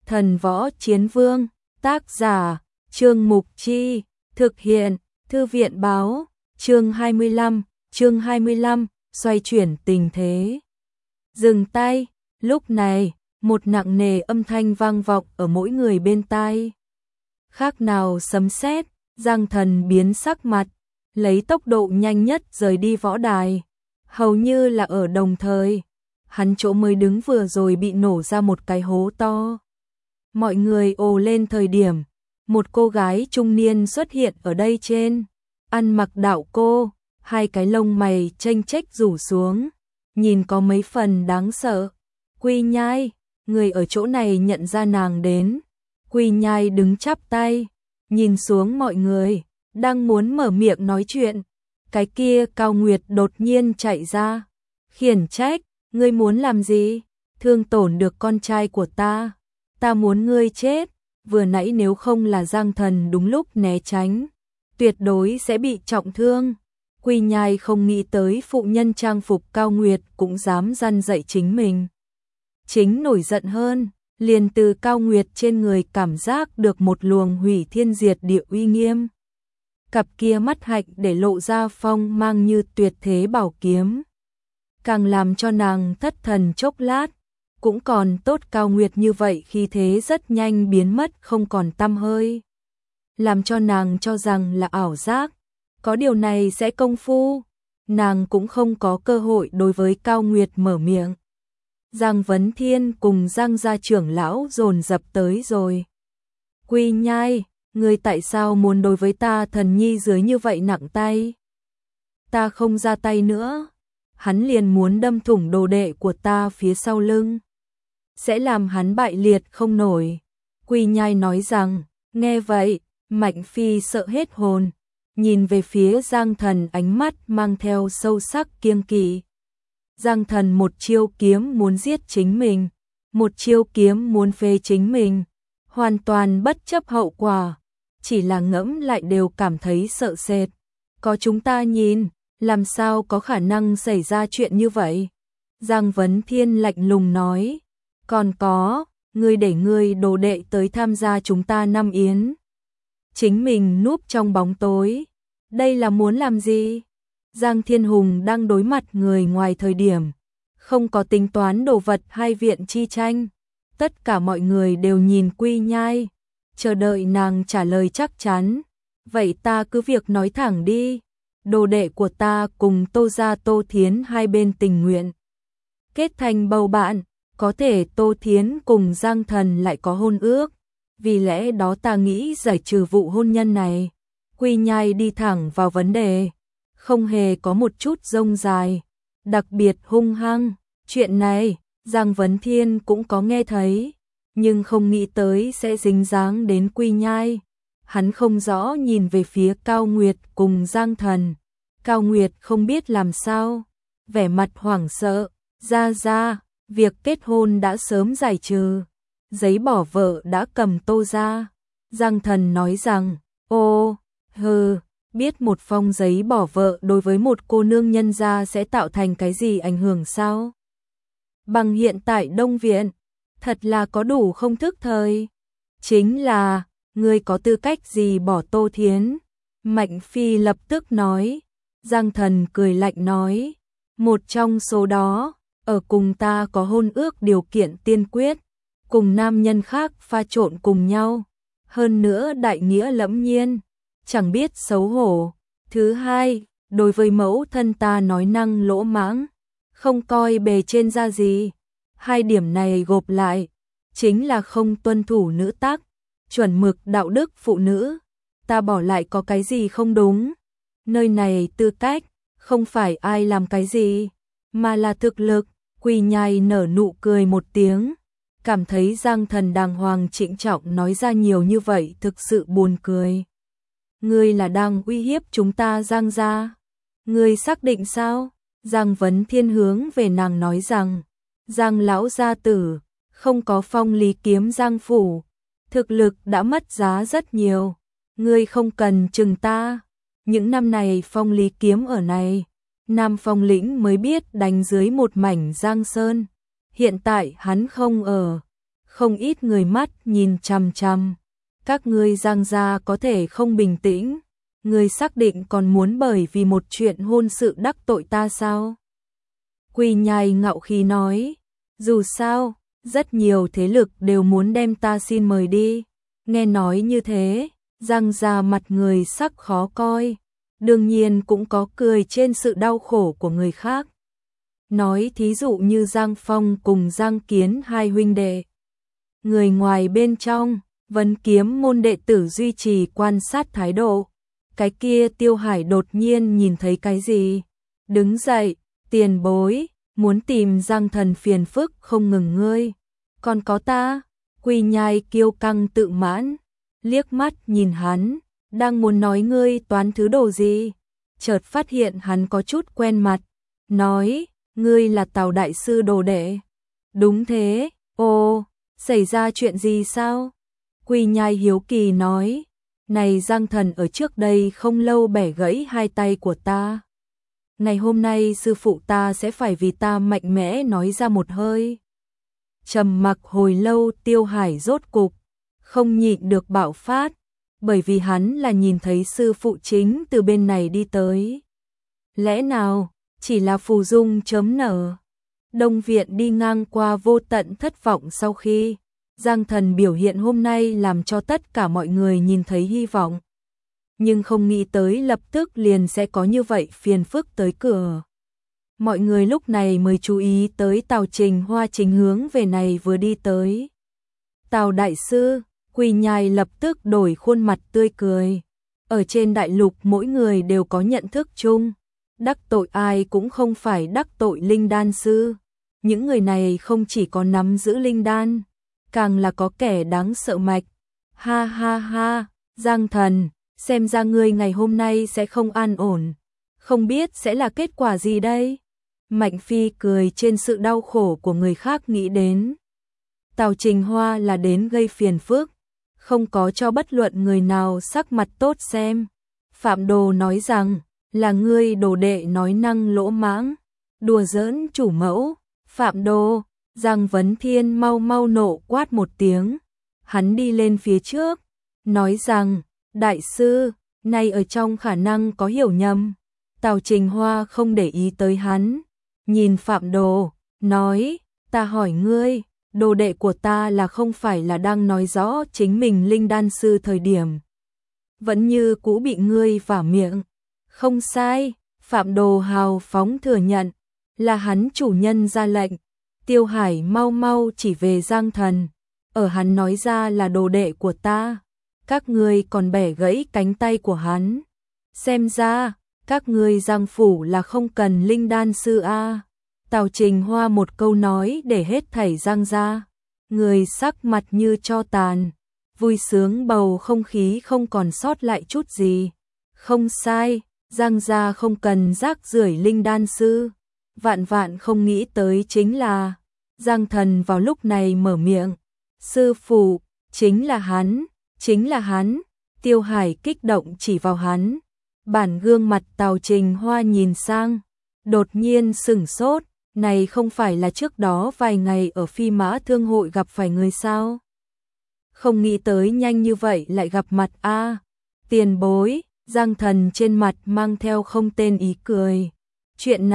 Thần Võ Chiến Vương, tác giả, Trương Mục Chi, thực hiện, Thư viện Báo, chương 25, xoay chuyển tình thế. Dừng tay, lúc này, một nặng nề âm thanh vang vọng ở mỗi người bên tai. Khác nào sấm sét, Giang Thần biến sắc mặt, lấy tốc độ nhanh nhất rời đi võ đài. Hầu như là ở đồng thời, hắn chỗ mới đứng vừa rồi bị nổ ra một cái hố to. Mọi người ồ lên thời điểm, một cô gái trung niên xuất hiện ở đây trên, ăn mặc đạo cô, hai cái lông mày chênh chếch rủ xuống, nhìn có mấy phần đáng sợ. Quy Nhai, người ở chỗ này nhận ra nàng đến. Quy Nhai đứng chắp tay, nhìn xuống mọi người, đang muốn mở miệng nói chuyện. Cái kia Cao Nguyệt đột nhiên chạy ra, khiển trách, ngươi muốn làm gì? Thương tổn được con trai của ta muốn ngươi chết. Vừa nãy nếu không là Giang Thần đúng lúc né tránh, tuyệt đối sẽ bị trọng thương. Quy Nhai không nghĩ tới phụ nhân trang phục Cao Nguyệt cũng dám răn dạy chính mình. Chính nổi giận hơn, liền từ Cao Nguyệt trên người cảm giác được một luồng hủy thiên diệt địa uy nghiêm. Cặp kia mắt hạnh để lộ ra phong mang như tuyệt thế bảo kiếm, càng làm cho nàng thất thần chốc lát. Cũng còn tốt Cao Nguyệt như vậy khi thế rất nhanh biến mất không còn tăm hơi, làm cho nàng cho rằng là ảo giác. Có điều này sẽ công phu, nàng cũng không có cơ hội đối với Cao Nguyệt mở miệng. Giang Vấn Thiên cùng Giang gia trưởng lão dồn dập tới rồi. Quy Nhai, ngươi tại sao muốn đối với ta thần nhi dưới như vậy nặng tay? Ta không ra tay nữa, hắn liền muốn đâm thủng đồ đệ của ta phía sau lưng, sẽ làm hắn bại liệt không nổi. Quy Nhai nói rằng, nghe vậy, Mạnh Phi sợ hết hồn, nhìn về phía Giang Thần ánh mắt mang theo sâu sắc kiêng kỵ. Giang Thần một chiêu kiếm muốn giết chính mình, một chiêu kiếm muốn phế chính mình, hoàn toàn bất chấp hậu quả, chỉ là ngẫm lại đều cảm thấy sợ sệt. Có chúng ta nhìn, làm sao có khả năng xảy ra chuyện như vậy? Giang Vấn Thiên lạnh lùng nói, còn có, ngươi để ngươi đồ đệ tới tham gia chúng ta năm yến, chính mình núp trong bóng tối, đây là muốn làm gì? Giang Thiên Hùng đang đối mặt người ngoài thời điểm, không có tính toán đồ vật hay viện chi tranh. Tất cả mọi người đều nhìn Quy Nhai, chờ đợi nàng trả lời chắc chắn. Vậy ta cứ việc nói thẳng đi, đồ đệ của ta cùng Tô gia Tô Thiến hai bên tình nguyện kết thành bầu bạn, có thể Tô Thiến cùng Giang Thần lại có hôn ước, vì lẽ đó ta nghĩ giải trừ vụ hôn nhân này. Quy Nhai đi thẳng vào vấn đề, không hề có một chút rông dài, đặc biệt hung hăng. Chuyện này, Giang Vấn Thiên cũng có nghe thấy, nhưng không nghĩ tới sẽ dính dáng đến Quy Nhai. Hắn không rõ nhìn về phía Cao Nguyệt cùng Giang Thần. Cao Nguyệt không biết làm sao, vẻ mặt hoảng sợ, ra, việc kết hôn đã sớm giải trừ, giấy bỏ vợ đã cầm Tô ra. Giang Thần nói rằng, ô, biết một phong giấy bỏ vợ đối với một cô nương nhân gia sẽ tạo thành cái gì ảnh hưởng sao? Bằng hiện tại Đông Viện, thật là có đủ không thức thời. Chính là, ngươi có tư cách gì bỏ Tô Thiến? Mạnh Phi lập tức nói. Giang Thần cười lạnh nói, một trong số đó, ở cùng ta có hôn ước điều kiện tiên quyết, cùng nam nhân khác pha trộn cùng nhau, hơn nữa đại nghĩa lẫm nhiên, chẳng biết xấu hổ. Thứ hai, đối với mẫu thân ta nói năng lỗ mãng, không coi bề trên ra gì. Hai điểm này gộp lại, chính là không tuân thủ nữ tắc, chuẩn mực đạo đức phụ nữ. Ta bỏ lại có cái gì không đúng? Nơi này tư cách, không phải ai làm cái gì, mà là thực lực. Quy Nhai nở nụ cười một tiếng, cảm thấy Giang Thần đàng hoàng trịnh trọng nói ra nhiều như vậy thực sự buồn cười. Ngươi là đang uy hiếp chúng ta Giang gia? Ngươi xác định sao? Giang Vấn Thiên hướng về nàng nói rằng, Giang lão gia tử, không có phong lý kiếm Giang phủ, thực lực đã mất giá rất nhiều, ngươi không cần chừng ta. Những năm này phong lý kiếm ở này, Nam Phong lĩnh mới biết đánh dưới một mảnh Giang Sơn, hiện tại hắn không ở, không ít người mắt nhìn chằm chằm. Các ngươi Giang gia có thể không bình tĩnh, ngươi xác định còn muốn bởi vì một chuyện hôn sự đắc tội ta sao? Quỳ Nhai ngạo khí nói, dù sao, rất nhiều thế lực đều muốn đem ta xin mời đi. Nghe nói như thế, Giang gia mặt người sắc khó coi, đương nhiên cũng có cười trên sự đau khổ của người khác. Nói thí dụ như Giang Phong cùng Giang Kiến hai huynh đệ. Người ngoài bên trong, Vấn Kiếm môn đệ tử duy trì quan sát thái độ. Cái kia Tiêu Hải đột nhiên nhìn thấy cái gì? Đứng dậy, tiền bối, muốn tìm Giang thần phiền phức không ngừng ngươi. Còn có ta, Quỳ Nhai kiêu căng tự mãn, liếc mắt nhìn hắn, đang muốn nói ngươi toán thứ đồ gì? Chợt phát hiện hắn có chút quen mặt, nói, ngươi là Tào đại sư đồ đệ. Đúng thế, ồ, xảy ra chuyện gì sao? Quỳ Nhai hiếu kỳ nói, này Giang thần ở trước đây không lâu bẻ gãy hai tay của ta. Ngày hôm nay sư phụ ta sẽ phải vì ta mạnh mẽ nói ra một hơi. Trầm mặc hồi lâu Tiêu Hải rốt cục, không nhịn được bạo phát, bởi vì hắn là nhìn thấy sư phụ chính từ bên này đi tới. Lẽ nào, chỉ là phù dung chớm nở. Đông viện đi ngang qua vô tận thất vọng sau khi Giang thần biểu hiện hôm nay làm cho tất cả mọi người nhìn thấy hy vọng. Nhưng không nghĩ tới lập tức liền sẽ có như vậy phiền phức tới cửa. Mọi người lúc này mới chú ý tới Tào Trình Hoa chính hướng về này vừa đi tới. Tào đại sư, Quỳ Nhai lập tức đổi khuôn mặt tươi cười. Ở trên đại lục mỗi người đều có nhận thức chung. Đắc tội ai cũng không phải đắc tội linh đan sư. Những người này không chỉ có nắm giữ linh đan, càng là có kẻ đáng sợ mạch. Ha ha ha, Giang thần, xem ra ngươi ngày hôm nay sẽ không an ổn. Không biết sẽ là kết quả gì đây? Mạnh Phi cười trên sự đau khổ của người khác nghĩ đến. Tào Trình Hoa là đến gây phiền phức, không có cho bất luận người nào sắc mặt tốt xem. Phạm Đồ nói rằng, là ngươi đồ đệ nói năng lỗ mãng, đùa giỡn chủ mẫu. Phạm Đồ, Giang Vấn Thiên mau mau nộ quát một tiếng. Hắn đi lên phía trước, nói rằng, đại sư, nay ở trong khả năng có hiểu nhầm. Tào Trình Hoa không để ý tới hắn, nhìn Phạm Đồ, nói, ta hỏi ngươi, đồ đệ của ta là không phải là đang nói rõ chính mình linh đan sư thời điểm. Vẫn như cũ bị ngươi vả miệng. Không sai, Phạm Đồ hào phóng thừa nhận, là hắn chủ nhân ra lệnh. Tiêu Hải mau mau chỉ về Giang thần, ở hắn nói ra là đồ đệ của ta, các ngươi còn bẻ gãy cánh tay của hắn. Xem ra, các ngươi Giang phủ là không cần linh đan sư a. Tào Trình Hoa một câu nói để hết thảy Giang ra, người sắc mặt như tro tàn, vui sướng bầu không khí không còn sót lại chút gì. Không sai, Giang gia không cần rác rưởi linh đan sư. Vạn vạn không nghĩ tới chính là Giang thần vào lúc này mở miệng, sư phụ, chính là hắn, chính là hắn. Tiêu Hải kích động chỉ vào hắn. Bản gương mặt Tào Trình Hoa nhìn sang, đột nhiên sửng sốt, này không phải là trước đó vài ngày ở Phi Mã Thương hội gặp phải người sao? Không nghĩ tới nhanh như vậy lại gặp mặt a. Tiền bối, Giang thần trên mặt mang theo không tên ý cười. Chuyện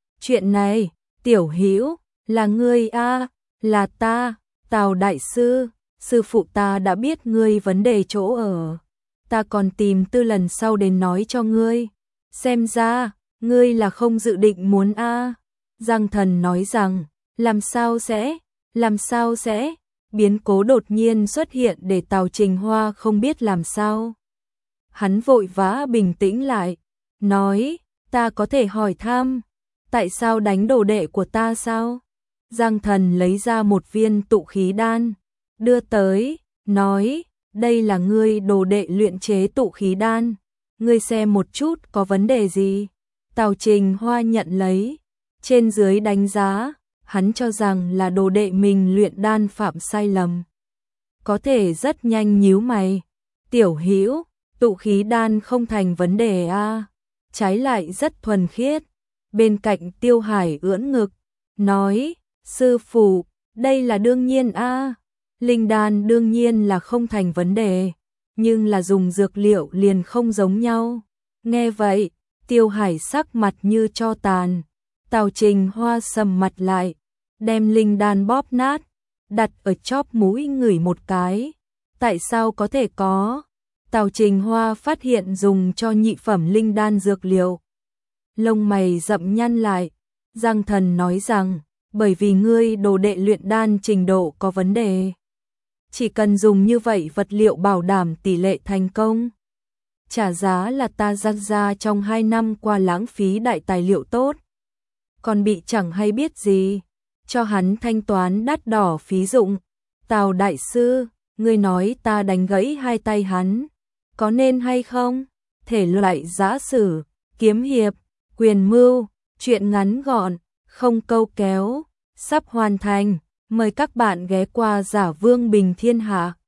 này, Tiểu Hữu, là ngươi a, là ta, Tào đại sư, sư phụ ta đã biết ngươi vấn đề chỗ ở. Ta còn tìm tư lần sau đến nói cho ngươi. Xem ra, ngươi là không dự định muốn a. Giang thần nói rằng, làm sao sẽ, biến cố đột nhiên xuất hiện để Tào Trình Hoa không biết làm sao. Hắn vội vã bình tĩnh lại, nói, ta có thể hỏi thăm, tại sao đánh đồ đệ của ta sao? Giang thần lấy ra một viên tụ khí đan, đưa tới, nói, đây là ngươi đồ đệ luyện chế tụ khí đan, ngươi xem một chút có vấn đề gì? Tào Trình Hoa nhận lấy, trên dưới đánh giá, hắn cho rằng là đồ đệ mình luyện đan phạm sai lầm. Có thể rất nhanh nhíu mày, Tiểu Hữu, tụ khí đan không thành vấn đề a, trái lại rất thuần khiết. Bên cạnh Tiêu Hải ưỡn ngực, nói, sư phụ, đây là đương nhiên a. Linh đan đương nhiên là không thành vấn đề, nhưng là dùng dược liệu liền không giống nhau. Nghe vậy, Tiêu Hải sắc mặt như tro tàn. Tào Trình Hoa sầm mặt lại, đem linh đan bóp nát, đặt ở chóp mũi ngửi một cái. Tại sao có thể có? Tào Trình Hoa phát hiện dùng cho nhị phẩm linh đan dược liệu. Lông mày rậm nhăn lại, Giang Thần nói rằng, bởi vì ngươi đồ đệ luyện đan trình độ có vấn đề. Chỉ cần dùng như vậy vật liệu bảo đảm tỷ lệ thành công. Trả giá là ta Giang gia trong 2 năm qua lãng phí đại tài liệu tốt. Còn bị chẳng hay biết gì, cho hắn thanh toán đắt đỏ phí dụng. Tào đại sư, ngươi nói ta đánh gãy hai tay hắn, có nên hay không? Thể loại giã sử, kiếm hiệp, quyền mưu, truyện ngắn gọn, không câu kéo, sắp hoàn thành. Mời các bạn ghé qua Giả Vương Bình Thiên Hạ.